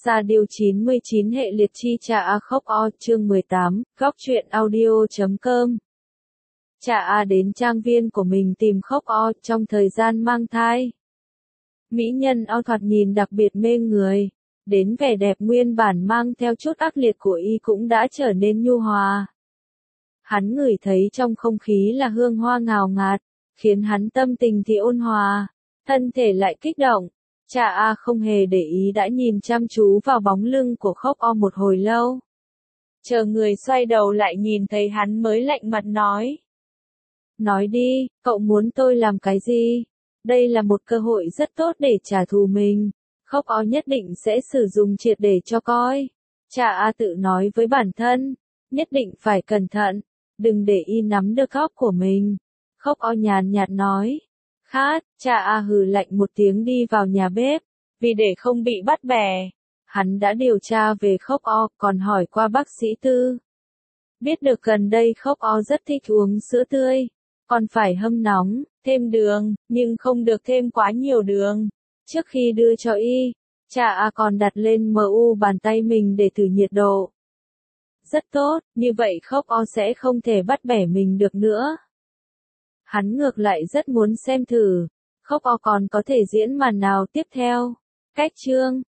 Sa Diêu 99 hệ liệt chi Cha A Khóc O chương 18, góc truyện audio.com. Cha A đến trang viên của mình tìm Khóc O trong thời gian mang thai. Mỹ nhân O thoạt nhìn đặc biệt mê người, đến vẻ đẹp nguyên bản mang theo chút ác liệt của y cũng đã trở nên nhu hòa. Hắn ngửi thấy trong không khí là hương hoa ngào ngạt, khiến hắn tâm tình thì ôn hòa, thân thể lại kích động. Cha A không hề để ý đã nhìn chăm chú vào bóng lưng của Khóc O một hồi lâu. Chờ người xoay đầu lại nhìn thấy hắn mới lạnh mặt nói. Nói đi, cậu muốn tôi làm cái gì? Đây là một cơ hội rất tốt để trả thù mình. Khóc O nhất định sẽ sử dụng triệt để cho coi. Cha A tự nói với bản thân, nhất định phải cẩn thận, đừng để y nắm được góc của mình. Khóc O nhàn nhạt nói. Khát, Cha A hừ lạnh một tiếng đi vào nhà bếp, vì để không bị bắt bẻ. Hắn đã điều tra về Khóc O, còn hỏi qua bác sĩ Tư. Biết được gần đây Khóc O rất thích uống sữa tươi, còn phải hâm nóng, thêm đường, nhưng không được thêm quá nhiều đường. Trước khi đưa cho y, Cha A còn đặt lên MU bàn tay mình để thử nhiệt độ. Rất tốt, như vậy Khóc O sẽ không thể bắt bẻ mình được nữa. Hắn ngược lại rất muốn xem thử, Khóc O còn có thể diễn màn nào tiếp theo. Cách chương